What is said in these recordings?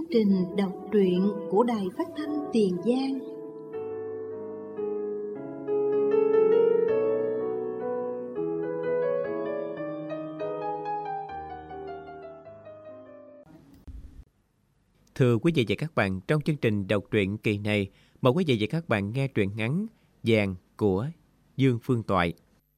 trình đọc truyện của Đài Phát thanh Tiền Giang. Thưa quý vị và các bạn, trong chương trình đọc truyện kỳ này, mời quý vị và các bạn nghe truyện ngắn Vàng của Dương Phương Toại.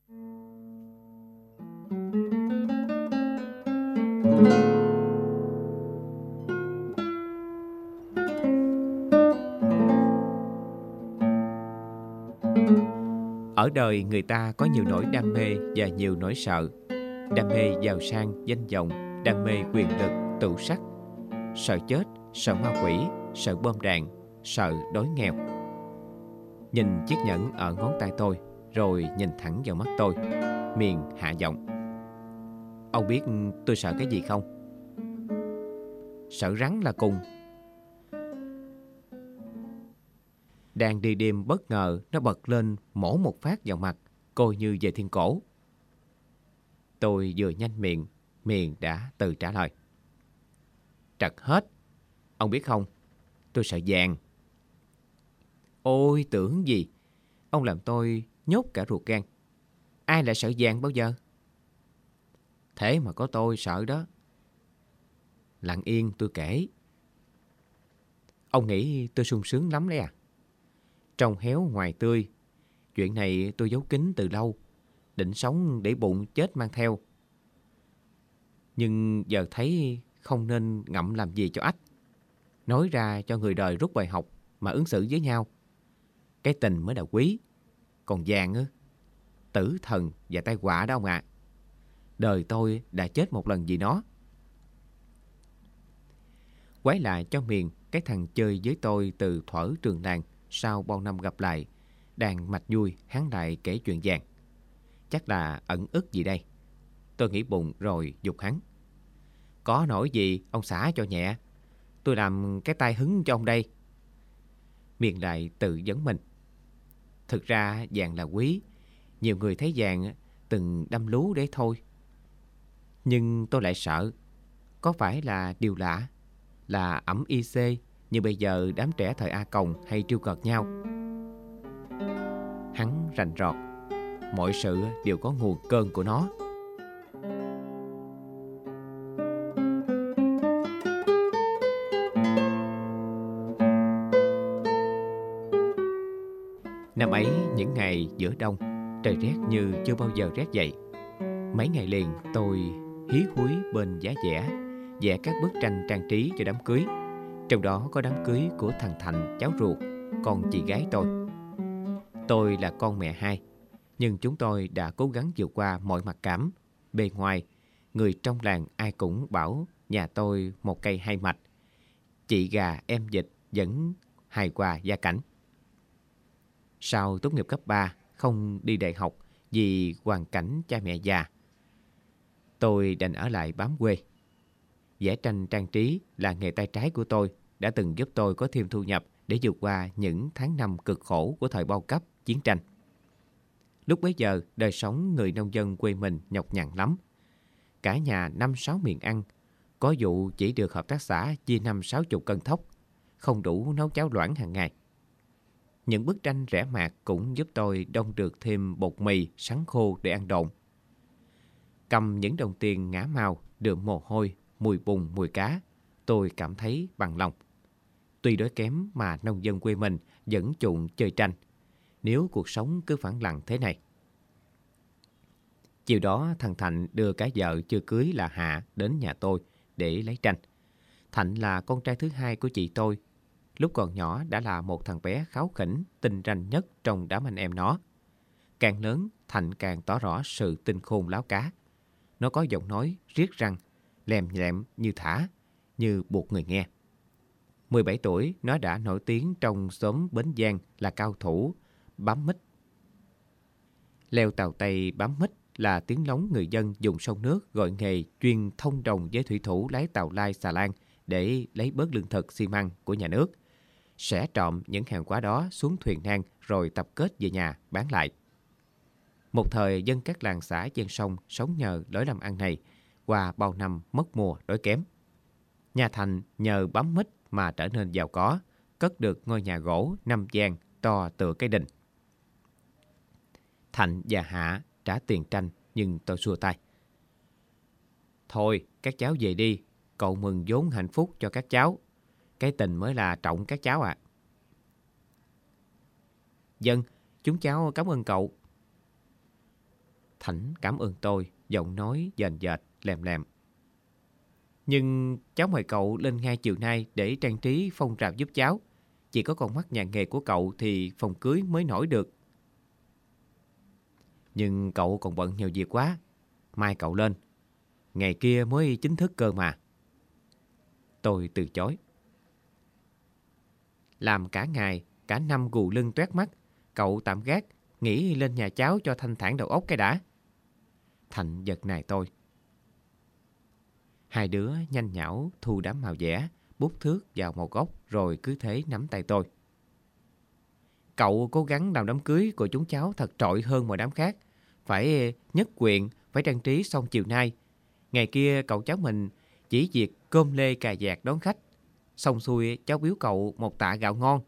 Ở đời người ta có nhiều nỗi đam mê và nhiều nỗi sợ. Đam mê giàu sang, danh vọng, đam mê quyền lực, tựu sắc, sợ chết, sợ ma quỷ, sợ bom đạn, sợ đói nghèo. Nhìn chiếc nhẫn ở ngón tay tôi, rồi nhìn thẳng vào mắt tôi, miệng hạ giọng. Ông biết tôi sợ cái gì không? Sợ rắn là cùng. Đang đi đêm bất ngờ, nó bật lên mổ một phát vào mặt, coi như về thiên cổ. Tôi vừa nhanh miệng đã tự trả lời. Trật hết. Ông biết không, tôi sợ vàng. Ôi tưởng gì, ông làm tôi nhốt cả ruột gan. Ai lại sợ vàng bao giờ? Thế mà có tôi sợ đó. Lặng yên tôi kể. Ông nghĩ tôi sung sướng lắm đấy à? Trong héo ngoài tươi. Chuyện này tôi giấu kín từ lâu, định sống để bụng chết mang theo. Nhưng giờ thấy không nên ngậm làm gì cho ách. Nói ra cho người đời rút bài học mà ứng xử với nhau. Cái tình mới là quý. Còn vàng á, tử thần và tai họa đó ông ạ. Đời tôi đã chết một lần vì nó. Quái lạ cho miền, cái thằng chơi với tôi từ thuở trường làng, sau bao năm gặp lại, đang mạch vui hắn lại kể chuyện vàng. Chắc là ẩn ức gì đây. Tôi nghĩ bụng rồi giục hắn. Có nổi gì ông xả cho nhẹ, tôi làm cái tai hứng cho ông đây. Miền lại tự vấn mình. Thực ra vàng là quý. Nhiều người thấy vàng từng đâm lú để thôi. Nhưng tôi lại sợ. Có phải là điều lạ, là ẵm IC như bây giờ đám trẻ thời A Còng hay trêu cợt nhau? Hắn rành rọt. Mọi sự đều có nguồn cơn của nó. Năm ấy, những ngày giữa đông, trời rét như chưa bao giờ rét vậy. Mấy ngày liền tôi hí húi bên giá vẽ các bức tranh trang trí cho đám cưới. Trong đó có đám cưới của thằng Thành, cháu ruột, con chị gái tôi. Tôi là con mẹ hai, nhưng chúng tôi đã cố gắng vượt qua mọi mặc cảm. Bề ngoài, người trong làng ai cũng bảo nhà tôi một cây hai mạch. Chị gà em vịt vẫn hài hòa gia cảnh. Sau tốt nghiệp cấp 3, không đi đại học vì hoàn cảnh cha mẹ già, tôi đành ở lại bám quê. Vẽ tranh trang trí là nghề tay trái của tôi, đã từng giúp tôi có thêm thu nhập để vượt qua những tháng năm cực khổ của thời bao cấp, chiến tranh. Lúc bấy giờ, đời sống người nông dân quê mình nhọc nhằn lắm. Cả nhà 5-6 miệng ăn, có vụ chỉ được hợp tác xã chia 50-60 cân thóc, không đủ nấu cháo loãng hàng ngày. Những bức tranh rẻ mạt cũng giúp tôi đông được thêm bột mì, sắn khô để ăn độn. Cầm những đồng tiền ngả màu, đượm mồ hôi, mùi bùn, mùi cá, tôi cảm thấy bằng lòng. Tuy đói kém mà nông dân quê mình vẫn chuộng chơi tranh, nếu cuộc sống cứ phẳng lặng thế này. Chiều đó thằng Thạnh đưa cả vợ chưa cưới là Hạ đến nhà tôi để lấy tranh. Thạnh là con trai thứ hai của chị tôi. Lúc còn nhỏ đã là một thằng bé kháu khỉnh, tinh ranh nhất trong đám anh em nó. Càng lớn, Thạnh càng tỏ rõ sự tinh khôn láo cá. Nó có giọng nói riết răng, lèm nhẹm như thả, như buộc người nghe. 17 tuổi, nó đã nổi tiếng trong xóm Bến Giang là cao thủ bám mít. Leo tàu Tây bám mít là tiếng lóng người dân dùng sông nước gọi nghề chuyên thông đồng với thủy thủ lái tàu lai xà lan để lấy bớt lương thực xi măng của nhà nước. Sẽ trộm những hàng hóa đó xuống thuyền nan rồi tập kết về nhà bán lại. Một thời dân các làng xã ven sông sống nhờ lối làm ăn này, qua bao năm mất mùa đói kém. Nhà Thành nhờ bám mít mà trở nên giàu có, cất được ngôi nhà gỗ 5 gian to tựa cái đình. Thạnh và Hạ trả tiền tranh, nhưng tôi xua tay. Thôi, các cháu về đi, cậu mừng vốn hạnh phúc cho các cháu. Cái tình mới là trọng các cháu ạ. Dân, chúng cháu cảm ơn cậu. Thảnh cảm ơn tôi, giọng nói dền dệt, lèm lèm. Nhưng cháu mời cậu lên ngay chiều nay để trang trí phong rào giúp cháu. Chỉ có con mắt nhà nghề của cậu thì phòng cưới mới nổi được. Nhưng cậu còn bận nhiều việc quá. Mai cậu lên. Ngày kia mới chính thức cơ mà. Tôi từ chối. Làm cả ngày, cả năm gù lưng toét mắt. Cậu tạm gác, nghỉ lên nhà cháu cho thanh thản đầu óc cái đã. Thạnh giật nài tôi. Hai đứa nhanh nhảu thu đám màu vẽ, bút thước vào một góc rồi cứ thế nắm tay tôi. Cậu cố gắng làm đám cưới của chúng cháu thật trội hơn mọi đám khác. Phải nhất quyện, phải trang trí xong chiều nay. Ngày kia cậu cháu mình chỉ việc cơm lê cà vạt đón khách. Xong xuôi cháu biếu cậu một tạ gạo ngon.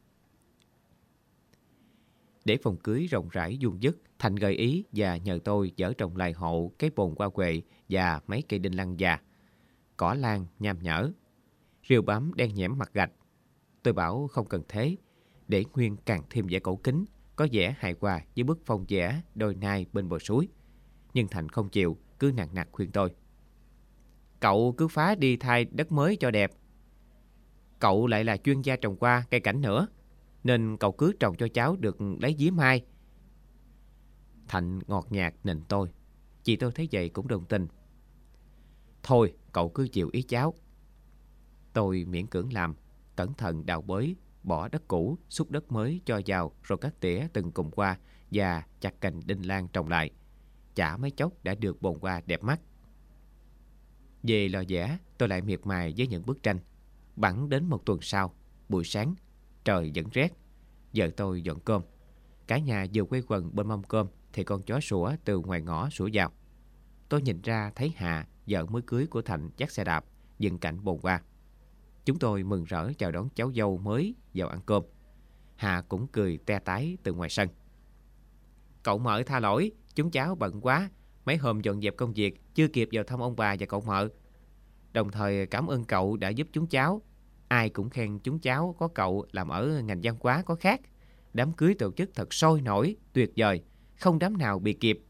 Để phòng cưới rộng rãi vuông vức, Thành gợi ý và nhờ tôi dỡ trồng lại hộ cái bồn hoa huệ và mấy cây đinh lăng già. Cỏ lan nham nhở, rêu bám đen nhẽm mặt gạch. Tôi bảo không cần thế, để nguyên càng thêm vẻ cổ kính, có vẻ hài hòa với bức phong vẽ đôi nai bên bờ suối. Nhưng Thành không chịu, cứ nạt nạt khuyên tôi. Cậu cứ phá đi thay đất mới cho đẹp. Cậu lại là chuyên gia trồng hoa, cây cảnh nữa, nên cậu cứ trồng cho cháu được lấy vía mai. Thành ngọt nhạt nịnh tôi. Chị tôi thấy vậy cũng đồng tình. Thôi cậu cứ chịu ý cháu. Tôi miễn cưỡng làm, cẩn thận đào bới, bỏ đất cũ, xúc đất mới cho vào, rồi cắt tỉa từng cụm hoa và chặt cành đinh lan trồng lại. Chả mấy chốc đã được bồn hoa đẹp mắt. Về lò vẽ, tôi lại miệt mài với những bức tranh. Bẵng đến một tuần sau, buổi sáng, trời vẫn rét. Vợ tôi dọn cơm. Cả nhà vừa quây quần bên mâm cơm thì con chó sủa từ ngoài ngõ sủa vào. Tôi nhìn ra thấy Hạ, vợ mới cưới của Thạnh, dắt xe đạp dừng cạnh bồn hoa. Chúng tôi mừng rỡ chào đón cháu dâu mới vào ăn cơm. Hạ cũng cười te tái từ ngoài sân. Cậu Mợ tha lỗi, chúng cháu bận quá, mấy hôm dọn dẹp công việc chưa kịp vào thăm ông bà và cậu Mợ. Đồng thời cảm ơn cậu đã giúp chúng cháu. Ai cũng khen chúng cháu có cậu làm ở ngành văn hóa có khác. Đám cưới tổ chức thật sôi nổi, tuyệt vời, không đám nào bị kịp.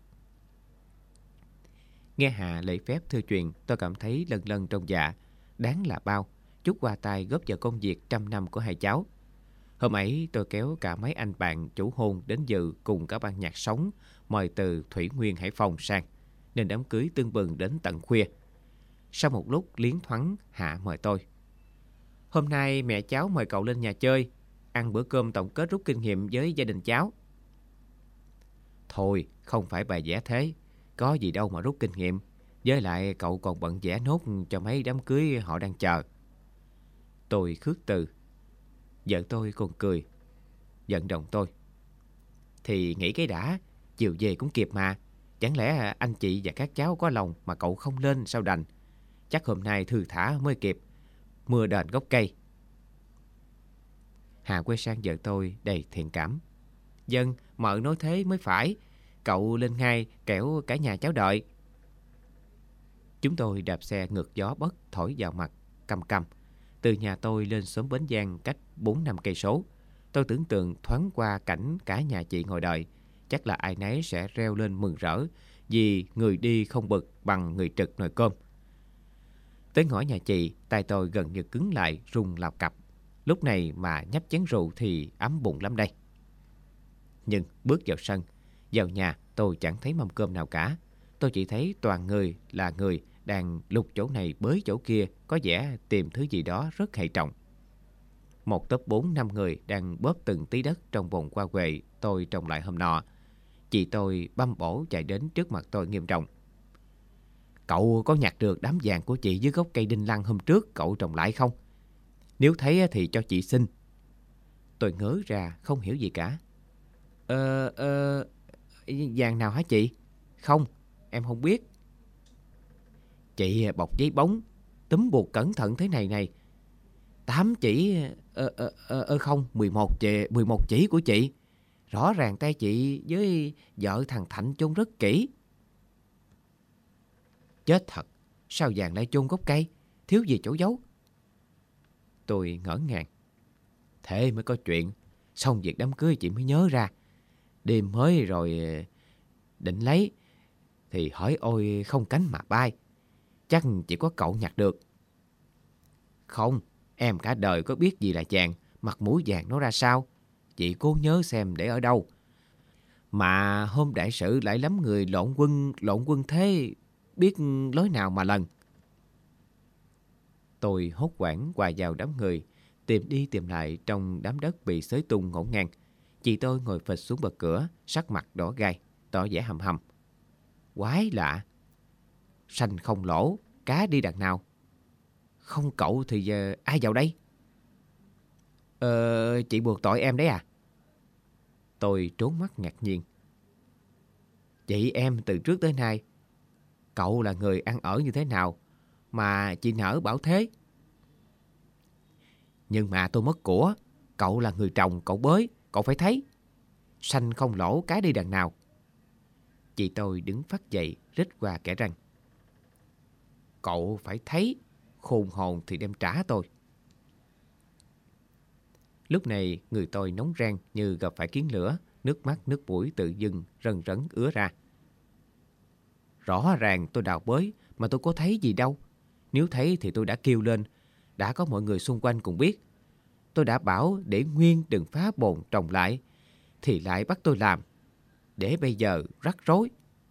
Nghe Hạ lễ phép thưa chuyện, tôi cảm thấy lần lần trong dạ. Đáng là bao, chút qua tay góp vào công việc 100 năm của hai cháu. Hôm ấy tôi kéo cả mấy anh bạn chủ hôn đến dự cùng cả ban nhạc sống mời từ Thủy Nguyên Hải Phòng sang, nên đám cưới tưng bừng đến tận khuya. Sau một lúc liến thoáng, Hạ mời tôi. Hôm nay mẹ cháu mời cậu lên nhà chơi, ăn bữa cơm tổng kết rút kinh nghiệm với gia đình cháu. Thôi, không phải bài vẽ thế, có gì đâu mà rút kinh nghiệm. Với lại cậu còn bận vẽ nốt cho mấy đám cưới họ đang chờ. Tôi khước từ. Vợ tôi còn cười, vận động tôi. Thì nghĩ cái đã, chiều về cũng kịp mà. Chẳng lẽ anh chị và các cháu có lòng mà cậu không lên sao đành. Chắc hôm nay thư thả mới kịp, mưa đền gốc cây. Hà quay sang vợ tôi đầy thiện cảm. Dân, mợ nói thế mới phải. Cậu lên ngay, kẻo cả nhà cháu đợi. Chúng tôi đạp xe ngược gió bất thổi vào mặt, căm căm. Từ nhà tôi lên xóm Bến Giang cách 4-5 cây số. Tôi tưởng tượng thoáng qua cảnh cả nhà chị ngồi đợi. Chắc là ai nấy sẽ reo lên mừng rỡ, vì người đi không bực bằng người trực nồi cơm. Tới ngõ nhà chị, tay tôi gần như cứng lại, run lào cặp. Lúc này mà nhấp chén rượu thì ấm bụng lắm đây. Nhưng bước vào sân, vào nhà tôi chẳng thấy mâm cơm nào cả. Tôi chỉ thấy toàn người là người đang lục chỗ này bới chỗ kia, có vẻ tìm thứ gì đó rất hệ trọng. Một tốp 4-5 người đang bóp từng tí đất trong bồn hoa huệ tôi trồng lại hôm nọ. Chị tôi băm bổ chạy đến trước mặt tôi nghiêm trọng. Cậu có nhặt được đám vàng của chị dưới gốc cây đinh lăng hôm trước cậu trồng lại không? Nếu thấy thì cho chị xin. Tôi ngớ ra không hiểu gì cả. Vàng nào hả chị? Không, em không biết. Chị bọc giấy bóng, túm buộc cẩn thận thế này này. 8 chỉ, không, 11 chỉ của chị. Rõ ràng tay chị với vợ thằng Thạnh chôn rất kỹ. Chết thật, sao vàng lại chôn gốc cây, thiếu gì chỗ giấu? Tôi ngỡ ngàng. Thế mới có chuyện, xong việc đám cưới chị mới nhớ ra. Đêm mới rồi định lấy, thì hỏi ôi không cánh mà bay. Chắc chỉ có cậu nhặt được. Không, em cả đời có biết gì là vàng, mặt mũi vàng nó ra sao. Chị cố nhớ xem để ở đâu. Mà hôm đại sự lại lắm người lộn quân thế, biết lối nào mà lần. Tôi hốt hoảng hòa vào đám người, tìm đi tìm lại trong đám đất bị xới tung ngổn ngang. Chị tôi ngồi phịch xuống bậc cửa, sắc mặt đỏ gai, tỏ vẻ hầm hầm. Quái lạ, sanh không lỗ, cá đi đằng nào? Không cậu thì giờ ai vào đây? Chị buộc tội em đấy à? Tôi trốn mắt ngạc nhiên. Chị em từ trước tới nay, cậu là người ăn ở như thế nào mà chị nỡ bảo thế? Nhưng mà tôi mất của, cậu là người trồng, cậu bới, cậu phải thấy. Sanh không lỗ, cái đi đằng nào? Chị tôi đứng phắt dậy, rít qua kẻ răng. Cậu phải thấy, khôn hồn thì đem trả tôi. Lúc này người tôi nóng rang như gặp phải kiến lửa, nước mắt nước mũi tự dưng rần rấn ứa ra. Rõ ràng tôi đào bới mà tôi có thấy gì đâu. Nếu thấy thì tôi đã kêu lên, đã có mọi người xung quanh cùng biết. Tôi đã bảo để nguyên đừng phá bồn trồng lại, thì lại bắt tôi làm. Để bây giờ rắc rối.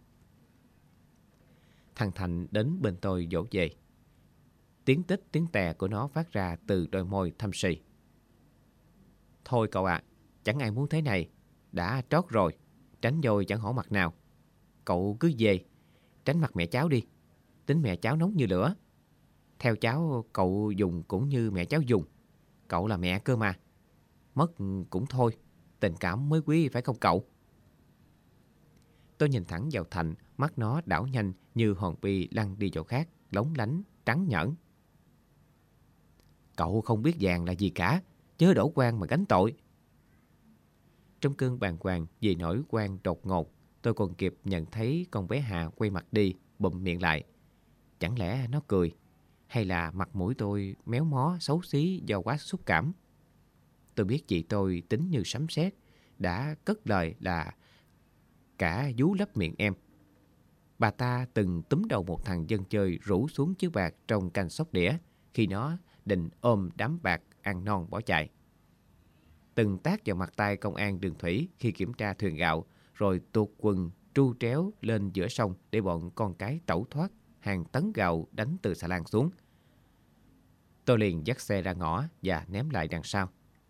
Thằng Thành đến bên tôi dỗ về. Tiếng tích tiếng tè của nó phát ra từ đôi môi thâm sì. Thôi cậu ạ, chẳng ai muốn thế này. Đã trót rồi, tránh rồi chẳng hổ mặt nào. Cậu cứ về, tránh mặt mẹ cháu đi. Tính mẹ cháu nóng như lửa. Theo cháu cậu dùng cũng như mẹ cháu dùng. Cậu là mẹ cơ mà. Mất cũng thôi, tình cảm mới quý phải không cậu? Tôi nhìn thẳng vào Thành, mắt nó đảo nhanh như hòn bi lăn đi chỗ khác, lóng lánh, trắng nhẫn. Cậu không biết vàng là gì cả, chớ đổ quan mà gánh tội. Trong cơn bàng hoàng vì nỗi quan đột ngột, tôi còn kịp nhận thấy con bé Hà quay mặt đi, bụm miệng lại. Chẳng lẽ nó cười, hay là mặt mũi tôi méo mó xấu xí do quá xúc cảm? Tôi biết chị tôi tính như sấm sét, đã cất lời là cả vú lấp miệng em. Bà ta từng túm đầu một thằng dân chơi rủ xuống chiếu bạc trong canh sóc đĩa khi nó định ôm đám bạc ăn non bỏ chạy. Từng tát vào mặt tay công an đường thủy khi kiểm tra thuyền gạo, rồi tuột quần tru tréo lên giữa sông để bọn con cái tẩu thoát hàng tấn gạo đánh từ xà lan xuống. Tôi liền dắt xe ra ngõ và ném lại đằng sau.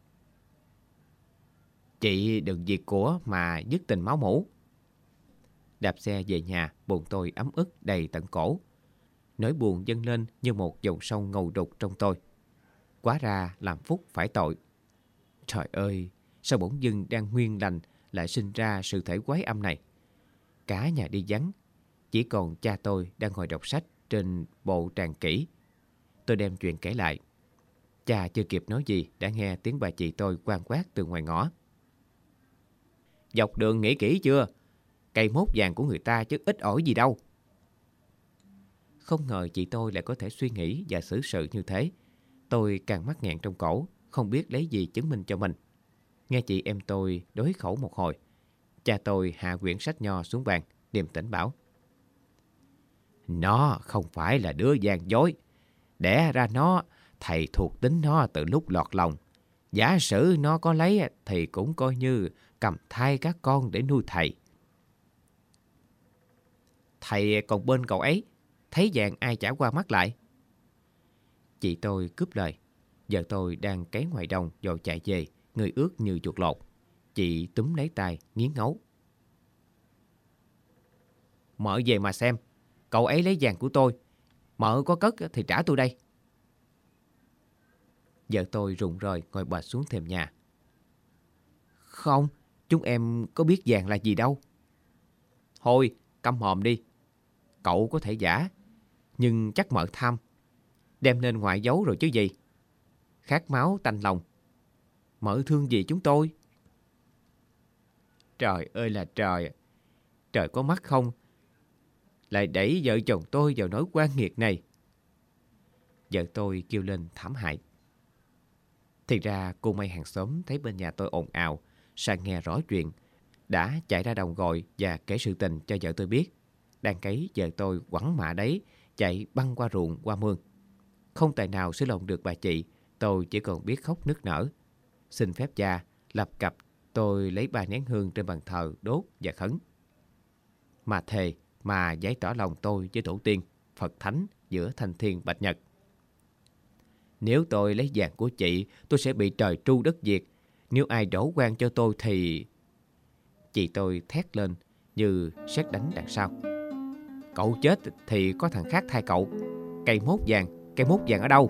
Chị đừng diệt của mà dứt tình máu mủ. Đạp xe về nhà, bụng tôi ấm ức đầy tận cổ. Nỗi buồn dâng lên như một dòng sông ngầu đục trong tôi. Quá ra làm phúc phải tội. Trời ơi, sao bỗng dưng đang nguyên lành lại sinh ra sự thể quái âm này? Cả nhà đi vắng, chỉ còn cha tôi đang ngồi đọc sách trên bộ tràng kỹ. Tôi đem chuyện kể lại. Cha chưa kịp nói gì đã nghe tiếng bà chị tôi quan quát từ ngoài ngõ. Dọc đường nghĩ kỹ chưa? Cây mốt vàng của người ta chứ ít ỏi gì đâu. Không ngờ chị tôi lại có thể suy nghĩ và xử sự như thế. Tôi càng mắc nghẹn trong cổ, không biết lấy gì chứng minh cho mình. Nghe chị em tôi đối khẩu một hồi, cha tôi hạ quyển sách nho xuống bàn, điềm tĩnh bảo. Nó không phải là đứa gian dối. Đẻ ra nó, thầy thuộc tính nó từ lúc lọt lòng. Giả sử nó có lấy thì cũng coi như cầm thai các con để nuôi thầy. Thầy còn bên cậu ấy, thấy vàng ai trả qua mắt lại. Chị tôi cướp lời. Giờ tôi đang cấy ngoài đồng rồi chạy về, người ướt như chuột lột. Chị túm lấy tay, nghiến ngấu. Mợ về mà xem, cậu ấy lấy vàng của tôi. Mợ có cất thì trả tôi đây. Vợ tôi rụng rời ngồi bệt xuống thềm nhà. Không, chúng em có biết vàng là gì đâu. Thôi, câm mồm đi. Cậu có thể giả, nhưng chắc mợ tham. Đem lên ngoại giấu rồi chứ gì. khát máu tanh lòng. Mợ thương gì chúng tôi? Trời ơi là trời! Trời có mắt không? Lại đẩy vợ chồng tôi vào nỗi oan nghiệt này. Vợ tôi kêu lên thảm hại. Thì ra cô May hàng xóm thấy bên nhà tôi ồn ào, sang nghe rõ chuyện, đã chạy ra đồng gọi và kể sự tình cho vợ tôi biết. Đang cấy vợ tôi quẳng mạ đấy, chạy băng qua ruộng qua mương. Không tài nào xử lòng được bà chị, tôi chỉ còn biết khóc nức nở. Xin phép cha, lập cập tôi lấy 3 nén hương trên bàn thờ đốt và khấn. Mà thề, mà giải tỏ lòng tôi với tổ tiên, Phật Thánh giữa thanh thiên bạch nhật. Nếu tôi lấy vàng của chị, tôi sẽ bị trời tru đất diệt. Nếu ai đổ oan cho tôi thì... Chị tôi thét lên như sét đánh đằng sau. Cậu chết thì có thằng khác thay cậu. Cây mốt vàng ở đâu?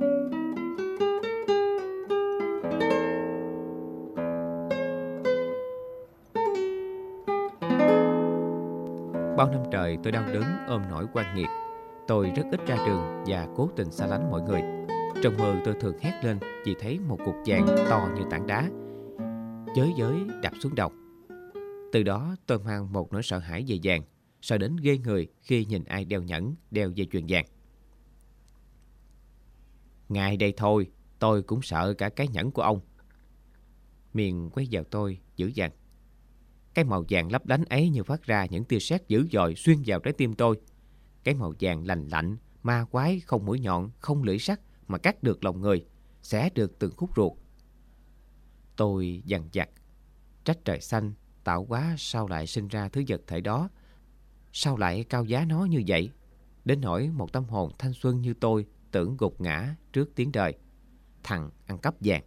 Bao năm trời tôi đau đớn ôm nỗi oan nghiệt. Tôi rất ít ra trường và cố tình xa lánh mọi người. Trong mơ tôi thường hét lên vì thấy một cục vàng to như tảng đá chới giới đập xuống đầu. Từ đó tôi mang một nỗi sợ hãi về vàng, sợ đến ghê người khi nhìn ai đeo nhẫn, đeo dây chuyền vàng. Ngày đây thôi, tôi cũng sợ cả cái nhẫn của ông. Miền quay vào tôi dữ dằn. Cái màu vàng lấp lánh ấy như phát ra những tia sét dữ dội xuyên vào trái tim tôi. Cái màu vàng lành lạnh, ma quái, không mũi nhọn, không lưỡi sắc mà cắt được lòng người, xé được từng khúc ruột. Tôi dằn vặt, trách trời xanh, tạo hóa sao lại sinh ra thứ vật thể đó, sao lại cao giá nó như vậy, đến nỗi một tâm hồn thanh xuân như tôi tưởng gục ngã trước tiếng đời. Thằng ăn cắp vàng.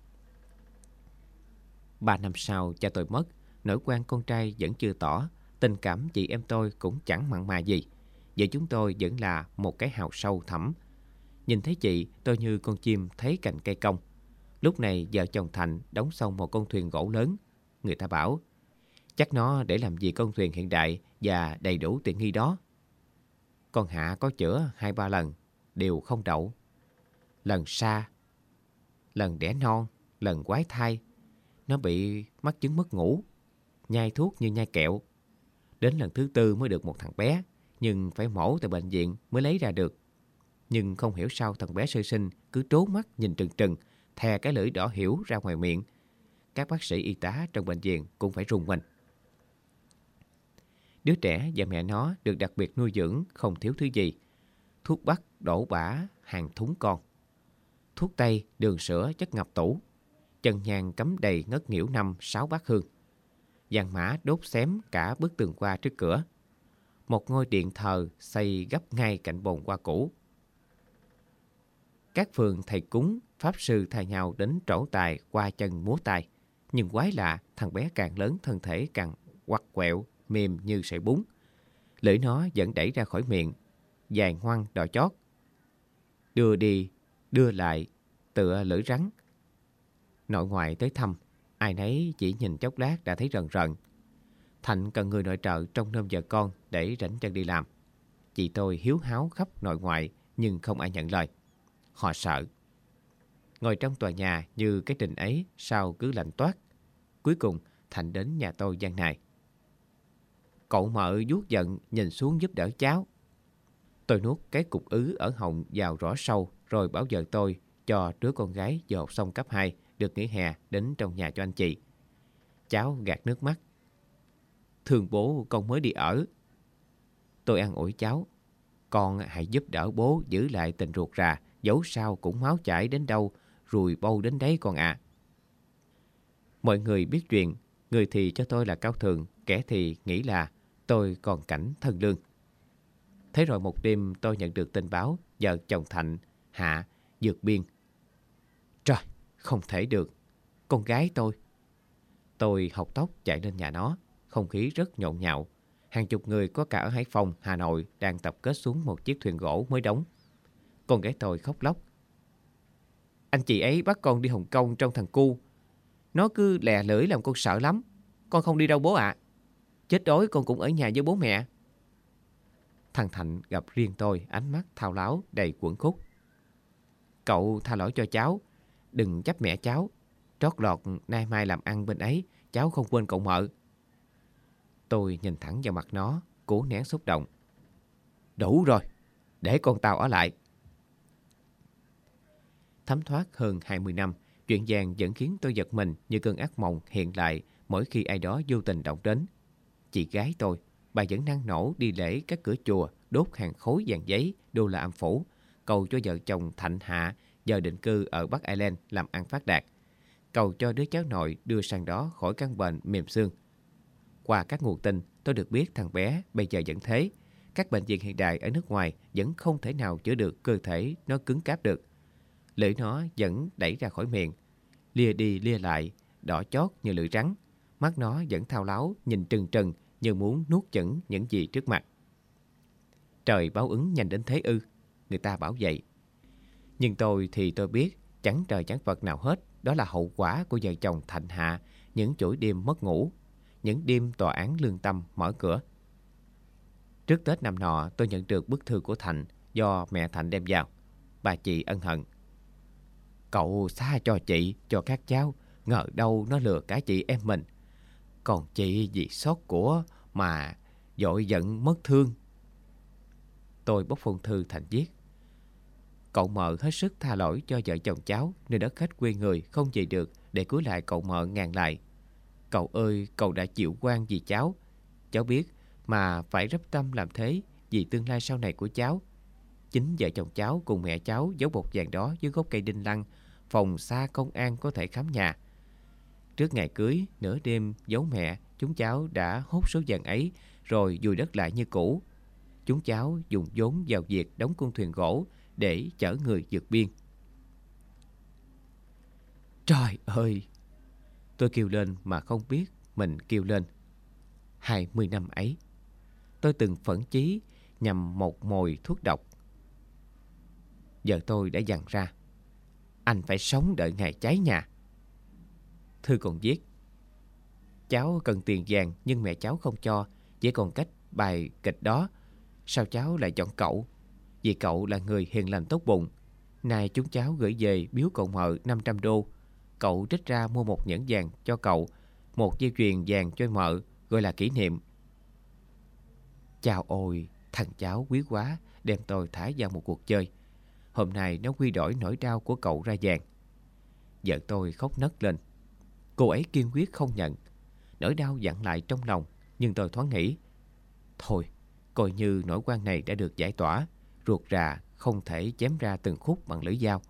3 năm sau cha tôi mất, nỗi oan con trai vẫn chưa tỏ, tình cảm chị em tôi cũng chẳng mặn mà gì. Vợ chúng tôi vẫn là một cái hào sâu thẳm. Nhìn thấy chị, tôi như con chim thấy cành cây cong. Lúc này vợ chồng Thành đóng xong một con thuyền gỗ lớn. Người ta bảo, chắc nó để làm gì con thuyền hiện đại và đầy đủ tiện nghi đó. Con Hạ có chữa 2-3 lần, đều không đậu. Lần sa, lần đẻ non, lần quái thai. Nó bị mắc chứng mất ngủ, nhai thuốc như nhai kẹo. Đến lần thứ 4 mới được một thằng bé, nhưng phải mổ tại bệnh viện mới lấy ra được. Nhưng không hiểu sao thằng bé sơ sinh cứ trố mắt nhìn trừng trừng, thè cái lưỡi đỏ hiểu ra ngoài miệng. Các bác sĩ y tá trong bệnh viện cũng phải rùng mình. Đứa trẻ và mẹ nó được đặc biệt nuôi dưỡng không thiếu thứ gì. Thuốc bắc đổ bả hàng thúng con. Thuốc tây, đường sữa chất ngập tủ. Chân nhang cắm đầy ngất nghỉu 5-6 bát hương. Vàng mã đốt xém cả bức tường qua trước cửa. Một ngôi điện thờ xây gấp ngay cạnh bồn hoa cũ. Các phường thầy cúng, pháp sư thay nhau đến trổ tài qua chân múa tay. Nhưng quái lạ, thằng bé càng lớn thân thể càng quặt quẹo, mềm như sợi bún. Lưỡi nó vẫn đẩy ra khỏi miệng, dài ngoằng đỏ chót. Đưa đi, đưa lại, tựa lưỡi rắn. Nội ngoại tới thăm, ai nấy chỉ nhìn chốc lát đã thấy rần rần. Thành cần người nội trợ trông nom vợ con để rảnh chân đi làm. Chị tôi hiếu háo khắp nội ngoại nhưng không ai nhận lời. Họ sợ. Ngồi trong tòa nhà như cái trình ấy sao cứ lạnh toát. Cuối cùng Thành đến nhà tôi gian nài. Cậu mợ vuốt giận nhìn xuống giúp đỡ cháu. Tôi nuốt cái cục ứ ở họng vào rõ sâu rồi bảo vợ tôi cho đứa con gái vừa học xong cấp 2 được nghỉ hè đến trong nhà cho anh chị. Cháu gạt nước mắt. Thương bố con mới đi ở. Tôi an ủi cháu. Con hãy giúp đỡ bố giữ lại tình ruột rà, dẫu sao cũng máu chảy đến đâu, rùi bâu đến đấy con ạ. Mọi người biết chuyện, người thì cho tôi là cao thượng, kẻ thì nghĩ là tôi còn cảnh thân lương. Thế rồi một đêm tôi nhận được tin báo vợ chồng Thạnh, Hạ, vượt biên. Trời, không thể được. Con gái tôi. Tôi học tốc chạy lên nhà nó, không khí rất nhộn nhạo. Hàng chục người có cả ở Hải Phòng, Hà Nội đang tập kết xuống một chiếc thuyền gỗ mới đóng. Con gái tôi khóc lóc. Anh chị ấy bắt con đi Hồng Kông trong thằng cu. Nó cứ lè lưỡi làm con sợ lắm. Con không đi đâu bố ạ. Chết đói con cũng ở nhà với bố mẹ. Thằng Thạnh gặp riêng tôi, ánh mắt thao láo đầy quẫn khúc. Cậu tha lỗi cho cháu. đừng chấp mẹ cháu. Trót lọt nay mai làm ăn bên ấy, cháu không quên cậu Mợ. Tôi nhìn thẳng vào mặt nó, cố nén xúc động. Đủ rồi, để con tao ở lại. Thấm thoát hơn 20 năm, chuyện vàng vẫn khiến tôi giật mình như cơn ác mộng hiện lại mỗi khi ai đó vô tình động đến. Chị gái tôi, bà vẫn năng nổ đi lễ các cửa chùa, đốt hàng khối vàng giấy, đô la âm phủ, cầu cho vợ chồng Thạnh Hạ giờ định cư ở Bắc Ireland làm ăn phát đạt, cầu cho đứa cháu nội đưa sang đó khỏi căn bệnh mềm xương. Qua các nguồn tin, tôi được biết thằng bé bây giờ vẫn thế. Các bệnh viện hiện đại ở nước ngoài vẫn không thể nào chữa được cơ thể nó cứng cáp được. Lưỡi nó vẫn đẩy ra khỏi miệng, lia đi lia lại, đỏ chót như lưỡi rắn. Mắt nó vẫn thao láo, nhìn trừng trừng như muốn nuốt chửng những gì trước mặt. Trời báo ứng nhanh đến thế ư? Người ta bảo vậy. Nhưng tôi thì tôi biết chẳng trời chẳng Phật nào hết. Đó là hậu quả của vợ chồng Thạnh Hạ, những chuỗi đêm mất ngủ, những đêm tòa án lương tâm mở cửa. Trước Tết năm nọ, tôi nhận được bức thư của Thạnh do mẹ Thạnh đem vào. Bà chị ân hận. Cậu xa cho chị, cho các cháu, ngờ đâu nó lừa cả chị em mình. Còn chị vì xót của mà vội giận mất thương. Tôi bóc phong thư Thạnh viết. Cậu Mợ hết sức tha lỗi cho vợ chồng cháu nên đất khách quê người không về được để cưới lại cậu Mợ ngàn lại. Cậu ơi, cậu đã chịu quan vì cháu. Cháu biết mà phải rắp tâm làm thế vì tương lai sau này của cháu. Chính vợ chồng cháu cùng mẹ cháu giấu bột vàng đó dưới gốc cây đinh lăng, phòng xa công an có thể khám nhà. Trước ngày cưới, nửa đêm giấu mẹ, chúng cháu đã hốt số vàng ấy rồi vùi đất lại như cũ. Chúng cháu dùng vốn vào việc đóng con thuyền gỗ để chở người vượt biên. Trời ơi! Tôi kêu lên mà không biết mình kêu lên. 20 năm ấy, tôi từng phẫn chí nhằm một mồi thuốc độc. Giờ tôi đã dằn ra. Anh phải sống đợi ngày cháy nhà. Thư còn viết. Cháu cần tiền vàng nhưng mẹ cháu không cho. Chỉ còn cách bài kịch đó. Sao cháu lại chọn cậu? Vì cậu là người hiền lành tốt bụng. Nay chúng cháu gửi về biếu cậu Mợ 500 đô. Cậu trích ra mua một nhẫn vàng cho cậu, một dây chuyền vàng cho Mợ, gọi là kỷ niệm. Chao ôi, thằng cháu quý quá, đem tôi thả vào một cuộc chơi. Hôm nay nó quy đổi nỗi đau của cậu ra vàng. Vợ tôi khóc nấc lên. Cô ấy kiên quyết không nhận. Nỗi đau dặn lại trong lòng, nhưng tôi thoáng nghĩ. Thôi, coi như nỗi oan này đã được giải tỏa, ruột rà không thể chém ra từng khúc bằng lưỡi dao.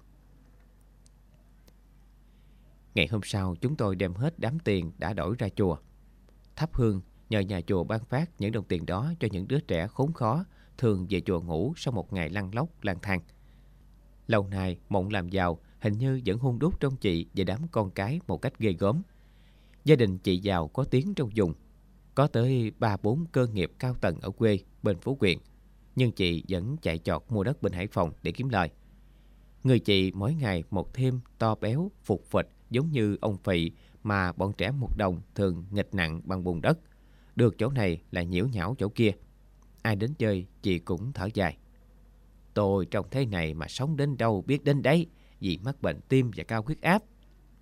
Ngày hôm sau, chúng tôi đem hết đám tiền đã đổi ra chùa. Thắp hương, nhờ nhà chùa ban phát những đồng tiền đó cho những đứa trẻ khốn khó, thường về chùa ngủ sau một ngày lăn lóc lang thang. Lâu nay, mộng làm giàu hình như vẫn hun đúc trong chị và đám con cái một cách ghê gớm. Gia đình chị giàu có tiếng trong vùng. Có tới 3-4 cơ nghiệp cao tầng ở quê bên Phú Quyền. Nhưng chị vẫn chạy chọt mua đất bên Hải Phòng để kiếm lời. Người chị mỗi ngày một thêm to béo, phụt phịch giống như ông Phị mà bọn trẻ một đồng thường nghịch nặng bằng bùn đất. Được chỗ này là nhiễu nhão chỗ kia. Ai đến chơi chị cũng thở dài. Tôi trong thế này mà sống đến đâu biết đến đấy, vì mắc bệnh tim và cao huyết áp.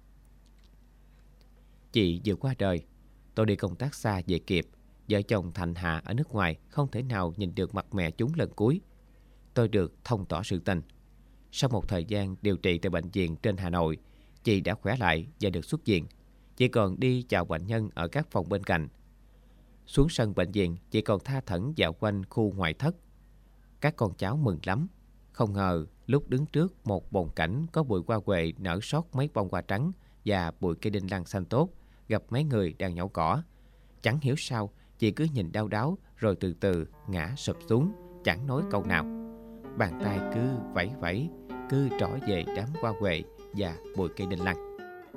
Chị vừa qua đời. Tôi đi công tác xa về kịp. Vợ chồng Thạnh Hạ ở nước ngoài không thể nào nhìn được mặt mẹ chúng lần cuối. Tôi được thông tỏ sự tình. Sau một thời gian điều trị tại bệnh viện trên Hà Nội, chị đã khỏe lại và được xuất viện. Chị còn đi chào bệnh nhân ở các phòng bên cạnh. Xuống sân bệnh viện, chị còn tha thẩn dạo quanh khu ngoại thất. Các con cháu mừng lắm. Không ngờ lúc đứng trước một bồn cảnh có bụi hoa huệ nở sót mấy bông hoa trắng và bụi cây đinh lăng xanh tốt, gặp mấy người đang nhổ cỏ. Chẳng hiểu sao, chị cứ nhìn đau đáu rồi từ từ ngã sụp xuống, chẳng nói câu nào. Bàn tay cứ vẫy vẫy, cứ trỏ về đám hoa huệ và bụi cây đinh lăng.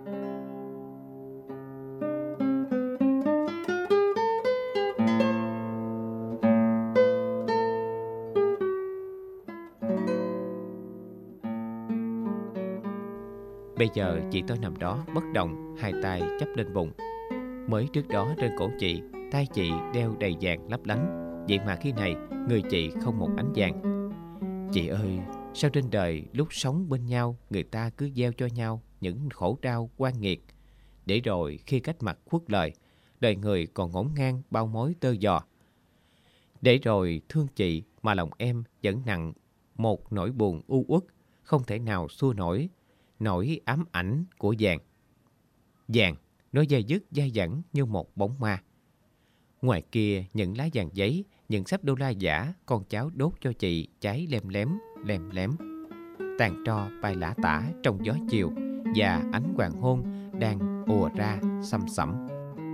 Bây giờ chị tôi nằm đó bất động, hai tay chắp lên bụng. Mới trước đó trên cổ chị, tay chị đeo đầy vàng lấp lánh. Vậy mà khi này người chị không một ánh vàng. Chị ơi, sao trên đời lúc sống bên nhau người ta cứ gieo cho nhau những khổ đau oan nghiệt. Để rồi khi cách mặt khuất lời, đời người còn ngổn ngang bao mối tơ giò. Để rồi thương chị mà lòng em vẫn nặng một nỗi buồn u uất, không thể nào xua nổi nỗi ám ảnh của Vàng. Vàng, nó dai dứt dai dẳng như một bóng ma. Ngoài kia những lá vàng giấy, những xấp đô la giả con cháu đốt cho chị cháy lem lém. Tàn tro bay lả tả trong gió chiều và ánh hoàng hôn đang ùa ra xăm xẩm.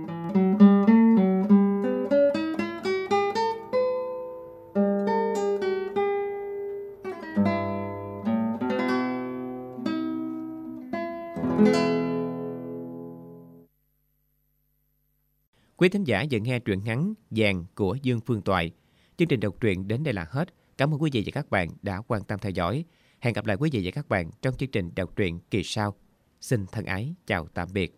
Quý thính giả vừa nghe truyện ngắn Vàng của Dương Phương Toại. Chương trình đọc truyện đến đây là hết. Cảm ơn quý vị và các bạn đã quan tâm theo dõi. Hẹn gặp lại quý vị và các bạn trong chương trình đọc truyện kỳ sau. Xin thân ái chào tạm biệt.